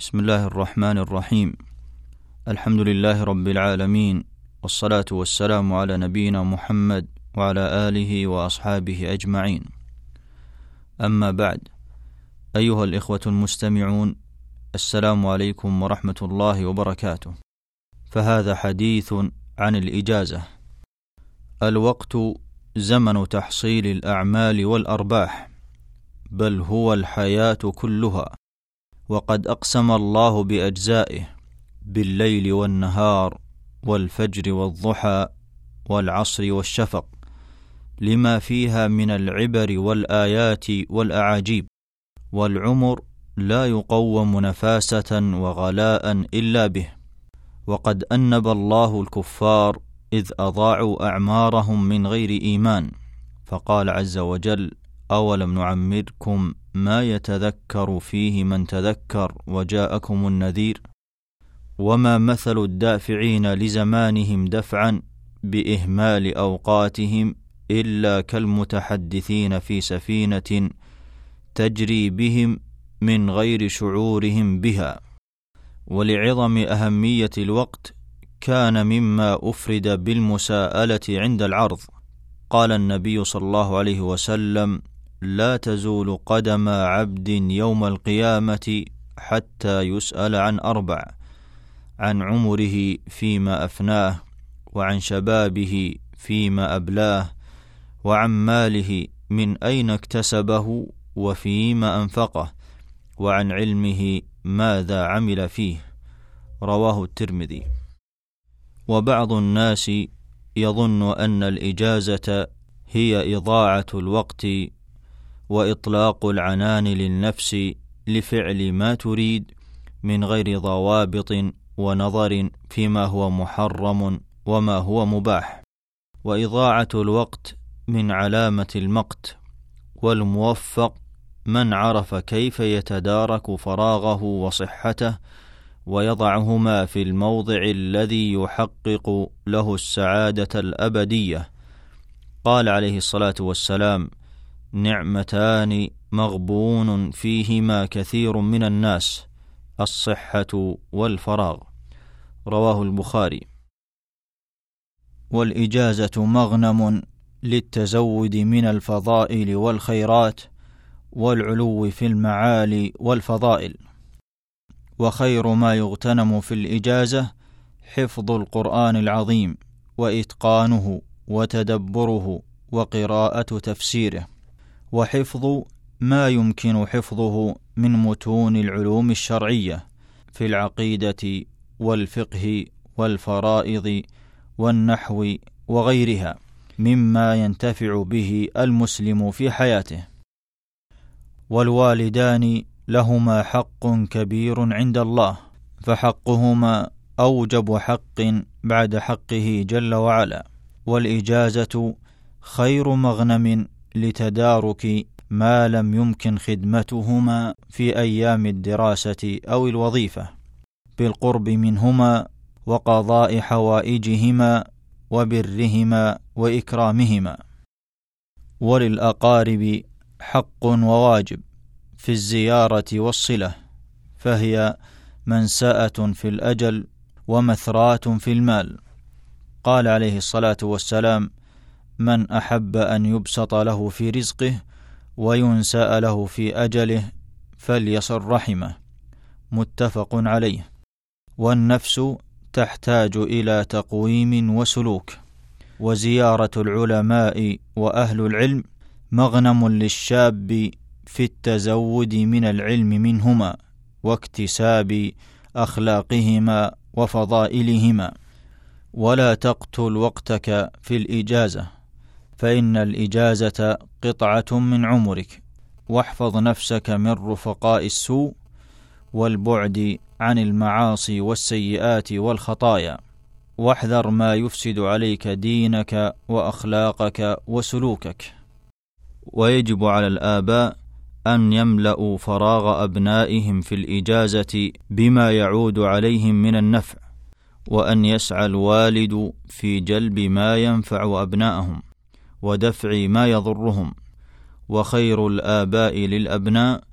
بسم الله الرحمن الرحيم. الحمد لله رب العالمين، والصلاة والسلام على نبينا محمد وعلى آله وأصحابه أجمعين. أما بعد، أيها الإخوة المستمعون، السلام عليكم ورحمة الله وبركاته. فهذا حديث عن الإجازة. الوقت زمن تحصيل الأعمال والأرباح، بل هو الحياة كلها، وقد أقسم الله بأجزائه بالليل والنهار والفجر والضحى والعصر والشفق، لما فيها من العبر والآيات والأعاجيب. والعمر لا يقوم نفاسة وغلاء إلا به، وقد أنب الله الكفار إذ أضاعوا أعمارهم من غير إيمان، فقال عز وجل: أولم نعمركم ما يتذكر فيه من تذكر وجاءكم النذير. وما مثل الدافعين لزمانهم دفعا بإهمال أوقاتهم إلا كالمتحدثين في سفينة تجري بهم من غير شعورهم بها. ولعظم أهمية الوقت كان مما أفرد بالمساءلة عند العرض. قال النبي صلى الله عليه وسلم: لا تزول قدم عبد يوم القيامة حتى يسأل عن 4: عن عمره فيما أفناه، وعن شبابه فيما أبلاه، وعن ماله من أين اكتسبه وفيما أنفقه، وعن علمه ماذا عمل فيه. رواه الترمذي. وبعض الناس يظن أن الإجازة هي إضاعة الوقت وإطلاق العنان للنفس لفعل ما تريد من غير ضوابط ونظر فيما هو محرم وما هو مباح. وإضاعة الوقت من علامة المقت، والموفق من عرف كيف يتدارك فراغه وصحته ويضعهما في الموضع الذي يحقق له السعادة الأبدية. قال عليه الصلاة والسلام: نعمتان مغبون فيهما كثير من الناس، الصحة والفراغ. رواه البخاري. والإجازة مغنم للتزود من الفضائل والخيرات والعلو في المعالي والفضائل. وخير ما يغتنم في الإجازة حفظ القرآن العظيم وإتقانه وتدبره وقراءة تفسيره، وحفظ ما يمكن حفظه من متون العلوم الشرعية في العقيدة والفقه والفرائض والنحو وغيرها مما ينتفع به المسلم في حياته. والوالدان لهما حق كبير عند الله، فحقهما أوجب حق بعد حقه جل وعلا. والإجازة خير مغنم لتدارك ما لم يمكن خدمتهما في أيام الدراسة أو الوظيفة، بالقرب منهما وقضاء حوائجهما وبرهما وإكرامهما. وللأقارب حق وواجب في الزيارة والصلة، فهي منسأة في الأجل ومثرات في المال. قال عليه الصلاة والسلام: من أحب أن يبسط له في رزقه وينسأ له في أجله فليصل رحمه. متفق عليه. والنفس تحتاج إلى تقويم وسلوك، وزيارة العلماء وأهل العلم مغنم للشاب في التزود من العلم منهما واكتساب أخلاقهما وفضائلهما. ولا تقتل وقتك في الإجازة، فإن الإجازة قطعة من عمرك. واحفظ نفسك من رفقاء السوء والبعد عن المعاصي والسيئات والخطايا، واحذر ما يفسد عليك دينك وأخلاقك وسلوكك. ويجب على الآباء أن يملأوا فراغ أبنائهم في الإجازة بما يعود عليهم من النفع، وأن يسعى الوالد في جلب ما ينفع أبنائهم ودفع ما يضرهم. وخير الآباء للأبناء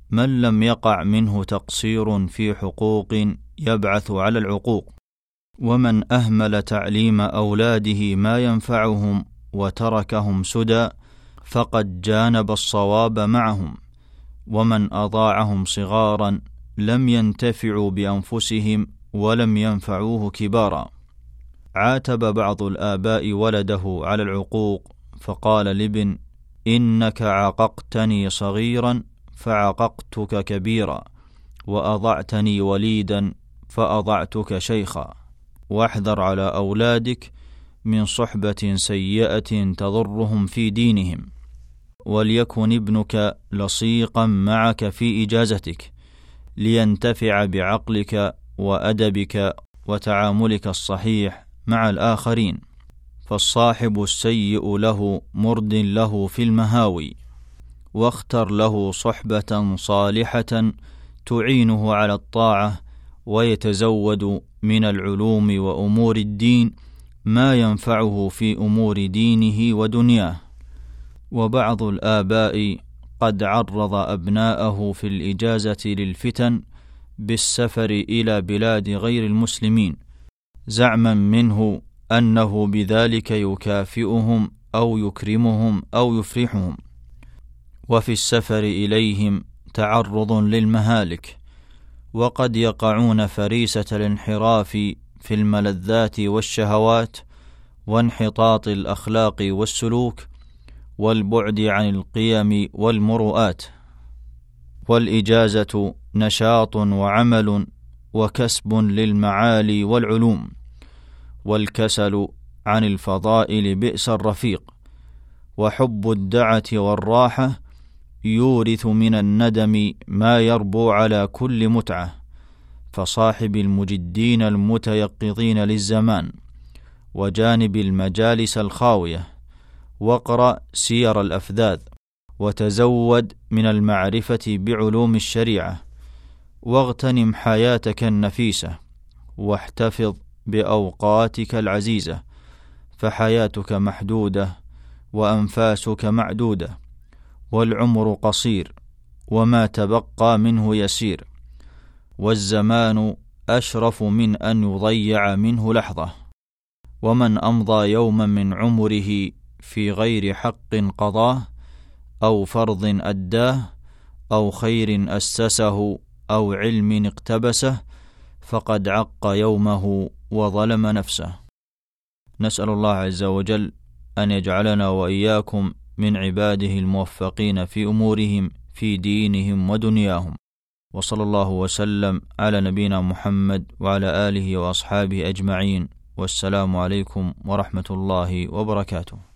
من لم يقع منه تقصير في حقوق يبعث على العقوق، ومن أهمل تعليم أولاده ما ينفعهم وتركهم سدى فقد جانب الصواب معهم، ومن أضاعهم صغارا لم ينتفعوا بأنفسهم ولم ينفعوه كبارا. عاتب بعض الآباء ولده على العقوق فقال لابن: إنك عققتني صغيرا فعققتك كبيرا، وأضعتني وليدا فأضعتك شيخا. واحذر على أولادك من صحبة سيئة تضرهم في دينهم، وليكن ابنك لصيقا معك في إجازتك لينتفع بعقلك وأدبك وتعاملك الصحيح مع الآخرين، فالصاحب السيء له مرد له في المهاوي. واختر له صحبة صالحة تعينه على الطاعة ويتزود من العلوم وأمور الدين ما ينفعه في أمور دينه ودنياه. وبعض الآباء قد عرض أبناءه في الإجازة للفتن بالسفر إلى بلاد غير المسلمين، زعما منه أنه بذلك يكافئهم أو يكرمهم أو يفرحهم، وفي السفر إليهم تعرض للمهالك، وقد يقعون فريسة الانحراف في الملذات والشهوات وانحطاط الأخلاق والسلوك والبعد عن القيم والمروءات. والإجازة نشاط وعمل وكسب للمعالي والعلوم، والكسل عن الفضائل بئس الرفيق، وحب الدعة والراحة يورث من الندم ما يربو على كل متعة. فصاحب المجدين المتيقظين للزمان وجانب المجالس الخاوية، واقرأ سير الأفذاذ، وتزود من المعرفة بعلوم الشريعة، واغتنم حياتك النفيسة، واحتفظ بأوقاتك العزيزة، فحياتك محدودة وأنفاسك معدودة، والعمر قصير وما تبقى منه يسير، والزمان أشرف من أن يضيع منه لحظة. ومن أمضى يوما من عمره في غير حق قضاه أو فرض أداه أو خير أسسه أو علم اقتبسه فقد عق يومه وظلم نفسه. نسأل الله عز وجل أن يجعلنا وإياكم من عباده الموفقين في أمورهم في دينهم ودنياهم. وصلى الله وسلم على نبينا محمد وعلى آله وأصحابه أجمعين، والسلام عليكم ورحمة الله وبركاته.